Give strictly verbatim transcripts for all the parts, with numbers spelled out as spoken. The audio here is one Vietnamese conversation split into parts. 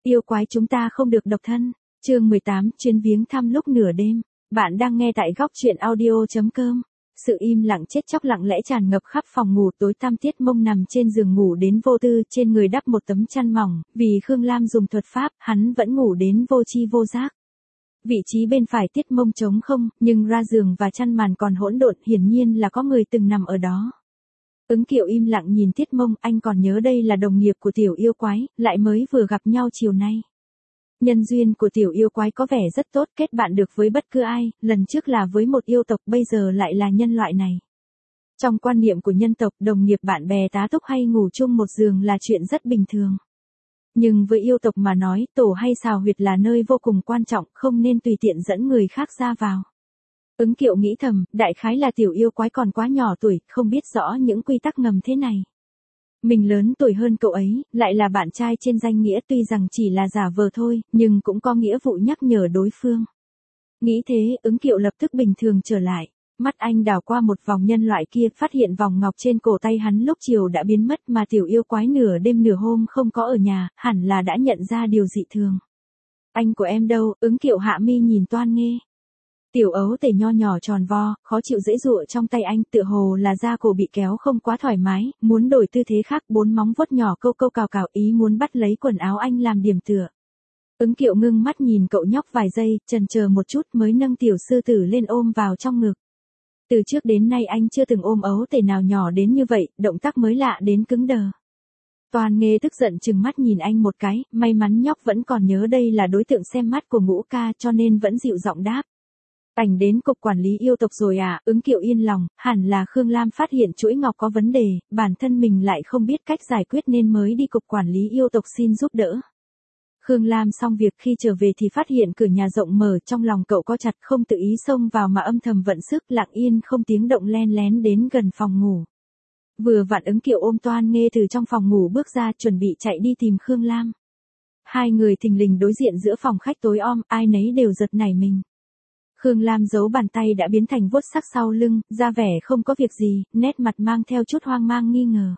Yêu quái chúng ta không được độc thân. Chương mười tám, chuyến viếng thăm lúc nửa đêm. Bạn đang nghe tại góc truyện audio chấm com. Sự im lặng chết chóc lặng lẽ tràn ngập khắp phòng ngủ tối tăm. Tiết Mông nằm trên giường ngủ đến vô tư, trên người đắp một tấm chăn mỏng, vì Khương Lam dùng thuật pháp, hắn vẫn ngủ đến vô tri vô giác. Vị trí bên phải Tiết Mông trống không, nhưng ra giường và chăn màn còn hỗn độn, hiển nhiên là có người từng nằm ở đó. Ứng Kiệu im lặng nhìn Tiết Mông, anh còn nhớ đây là đồng nghiệp của tiểu yêu quái, lại mới vừa gặp nhau chiều nay. Nhân duyên của tiểu yêu quái có vẻ rất tốt, kết bạn được với bất cứ ai, lần trước là với một yêu tộc, bây giờ lại là nhân loại này. Trong quan niệm của nhân tộc, đồng nghiệp bạn bè tá túc hay ngủ chung một giường là chuyện rất bình thường. Nhưng với yêu tộc mà nói, tổ hay xào huyệt là nơi vô cùng quan trọng, không nên tùy tiện dẫn người khác ra vào. Ứng Kiệu nghĩ thầm, đại khái là tiểu yêu quái còn quá nhỏ tuổi, không biết rõ những quy tắc ngầm thế này. Mình lớn tuổi hơn cậu ấy, lại là bạn trai trên danh nghĩa, tuy rằng chỉ là giả vờ thôi, nhưng cũng có nghĩa vụ nhắc nhở đối phương. Nghĩ thế, Ứng Kiệu lập tức bình thường trở lại. Mắt anh đảo qua một vòng nhân loại kia, phát hiện vòng ngọc trên cổ tay hắn lúc chiều đã biến mất, mà tiểu yêu quái nửa đêm nửa hôm không có ở nhà, hẳn là đã nhận ra điều dị thường. Anh của em đâu? Ứng Kiệu hạ mi nhìn Toan Nghê. Tiểu ấu tể nho nhỏ tròn vo, khó chịu dễ dụa trong tay anh, tựa hồ là da cổ bị kéo không quá thoải mái, muốn đổi tư thế khác, bốn móng vuốt nhỏ câu câu cào cào, ý muốn bắt lấy quần áo anh làm điểm tựa. Ứng Kiệu ngưng mắt nhìn cậu nhóc vài giây, chần chờ một chút mới nâng tiểu sư tử lên ôm vào trong ngực. Từ trước đến nay anh chưa từng ôm ấu tể nào nhỏ đến như vậy, động tác mới lạ đến cứng đờ. Toan Nghê tức giận trừng mắt nhìn anh một cái, may mắn nhóc vẫn còn nhớ đây là đối tượng xem mắt của Ngũ ca cho nên vẫn dịu giọng đáp. Ảnh đến cục quản lý yêu tộc rồi à? Ứng Kiệu yên lòng, hẳn là Khương Lam phát hiện chuỗi ngọc có vấn đề, bản thân mình lại không biết cách giải quyết nên mới đi cục quản lý yêu tộc xin giúp đỡ. Khương Lam xong việc khi trở về thì phát hiện cửa nhà rộng mở, trong lòng cậu co chặt, không tự ý xông vào mà âm thầm vận sức, lặng yên không tiếng động len lén đến gần phòng ngủ. Vừa vặn Ứng Kiệu ôm Toan Nghê từ trong phòng ngủ bước ra, chuẩn bị chạy đi tìm Khương Lam. Hai người thình lình đối diện giữa phòng khách tối om, ai nấy đều giật nảy mình. Khương Lam giấu bàn tay đã biến thành vuốt sắc sau lưng, ra vẻ không có việc gì, nét mặt mang theo chút hoang mang nghi ngờ.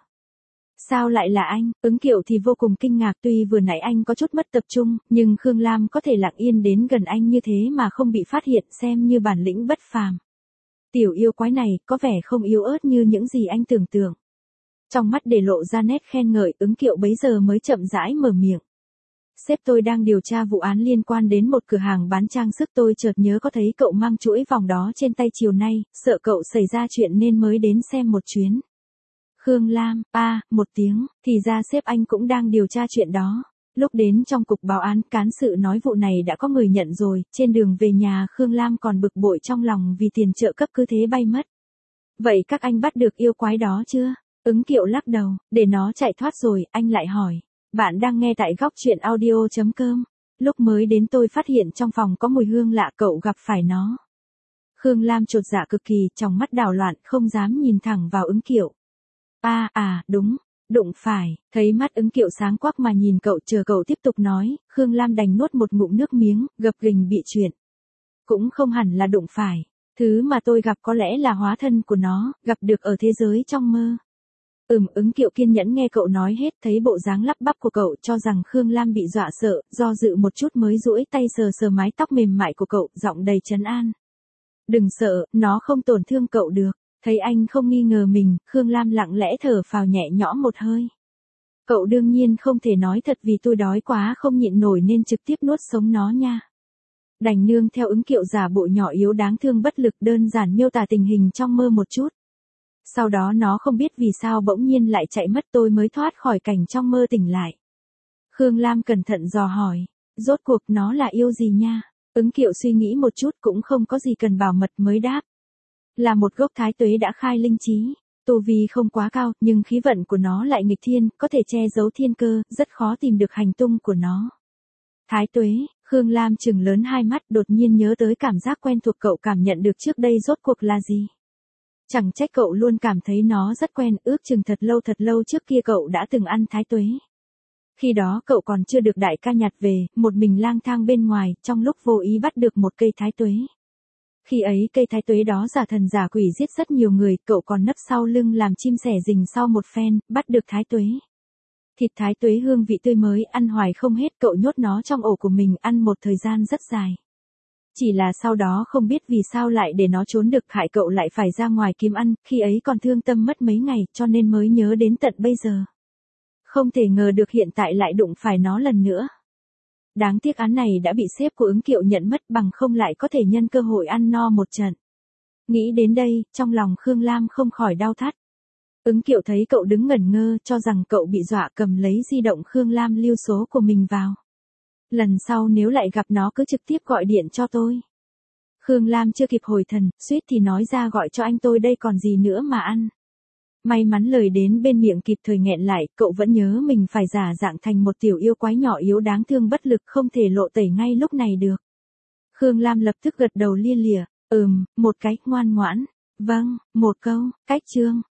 Sao lại là anh? Ứng Kiệu thì vô cùng kinh ngạc, tuy vừa nãy anh có chút mất tập trung, nhưng Khương Lam có thể lặng yên đến gần anh như thế mà không bị phát hiện, xem như bản lĩnh bất phàm. Tiểu yêu quái này có vẻ không yếu ớt như những gì anh tưởng tượng. Trong mắt để lộ ra nét khen ngợi, Ứng Kiệu bấy giờ mới chậm rãi mở miệng. Sếp tôi đang điều tra vụ án liên quan đến một cửa hàng bán trang sức, tôi chợt nhớ có thấy cậu mang chuỗi vòng đó trên tay chiều nay, sợ cậu xảy ra chuyện nên mới đến xem một chuyến. Khương Lam, a, à, một tiếng, thì ra sếp anh cũng đang điều tra chuyện đó. Lúc đến trong cục báo án, cán sự nói vụ này đã có người nhận rồi, trên đường về nhà Khương Lam còn bực bội trong lòng vì tiền trợ cấp cứ thế bay mất. Vậy các anh bắt được yêu quái đó chưa? Ứng Kiệu lắc đầu, để nó chạy thoát rồi, anh lại hỏi. Bạn đang nghe tại góc truyện audio chấm com. Lúc mới đến tôi phát hiện trong phòng có mùi hương lạ, cậu gặp phải nó. Khương Lam chột dạ cực kỳ, trong mắt đảo loạn, không dám nhìn thẳng vào Ứng Kiệu. À, à, đúng, đụng phải, thấy mắt Ứng Kiệu sáng quắc mà nhìn cậu, chờ cậu tiếp tục nói, Khương Lam đành nuốt một ngụm nước miếng, gập ghềnh bị chuyện. Cũng không hẳn là đụng phải, thứ mà tôi gặp có lẽ là hóa thân của nó, gặp được ở thế giới trong mơ. Ừm, Ứng Kiệu kiên nhẫn nghe cậu nói hết, thấy bộ dáng lắp bắp của cậu cho rằng Khương Lam bị dọa sợ, do dự một chút mới duỗi tay sờ sờ mái tóc mềm mại của cậu, giọng đầy trấn an. Đừng sợ, nó không tổn thương cậu được. Thấy anh không nghi ngờ mình, Khương Lam lặng lẽ thở phào nhẹ nhõm một hơi. Cậu đương nhiên không thể nói thật vì tôi đói quá không nhịn nổi nên trực tiếp nuốt sống nó nha. Đành nương theo Ứng Kiệu giả bộ nhỏ yếu đáng thương bất lực, đơn giản miêu tả tình hình trong mơ một chút. Sau đó nó không biết vì sao bỗng nhiên lại chạy mất, tôi mới thoát khỏi cảnh trong mơ tỉnh lại. Khương Lam cẩn thận dò hỏi, rốt cuộc nó là yêu gì nha? Ứng Kiệu suy nghĩ một chút, cũng không có gì cần bảo mật mới đáp. Là một gốc thái tuế đã khai linh trí, tu vi không quá cao, nhưng khí vận của nó lại nghịch thiên, có thể che giấu thiên cơ, rất khó tìm được hành tung của nó. Thái tuế, Khương Lam trừng lớn hai mắt, đột nhiên nhớ tới cảm giác quen thuộc cậu cảm nhận được trước đây rốt cuộc là gì. Chẳng trách cậu luôn cảm thấy nó rất quen, ước chừng thật lâu thật lâu trước kia cậu đã từng ăn thái tuế. Khi đó cậu còn chưa được đại ca nhặt về, một mình lang thang bên ngoài, trong lúc vô ý bắt được một cây thái tuế. Khi ấy cây thái tuế đó giả thần giả quỷ giết rất nhiều người, cậu còn nấp sau lưng làm chim sẻ rình sau một phen, bắt được thái tuế. Thịt thái tuế hương vị tươi mới ăn hoài không hết, cậu nhốt nó trong ổ của mình ăn một thời gian rất dài. Chỉ là sau đó không biết vì sao lại để nó trốn được, hại cậu lại phải ra ngoài kiếm ăn, khi ấy còn thương tâm mất mấy ngày cho nên mới nhớ đến tận bây giờ. Không thể ngờ được hiện tại lại đụng phải nó lần nữa. Đáng tiếc án này đã bị sếp của Ứng Kiệu nhận mất, bằng không lại có thể nhân cơ hội ăn no một trận. Nghĩ đến đây, trong lòng Khương Lam không khỏi đau thắt. Ứng Kiệu thấy cậu đứng ngẩn ngơ, cho rằng cậu bị dọa, cầm lấy di động Khương Lam lưu số của mình vào. Lần sau nếu lại gặp nó cứ trực tiếp gọi điện cho tôi. Khương Lam chưa kịp hồi thần, suýt thì nói ra gọi cho anh tôi đây còn gì nữa mà ăn. May mắn lời đến bên miệng kịp thời nghẹn lại, cậu vẫn nhớ mình phải giả dạng thành một tiểu yêu quái nhỏ yếu đáng thương bất lực, không thể lộ tẩy ngay lúc này được. Khương Lam lập tức gật đầu lia lịa, ừm, một cái, ngoan ngoãn. Vâng, một câu, cách chương.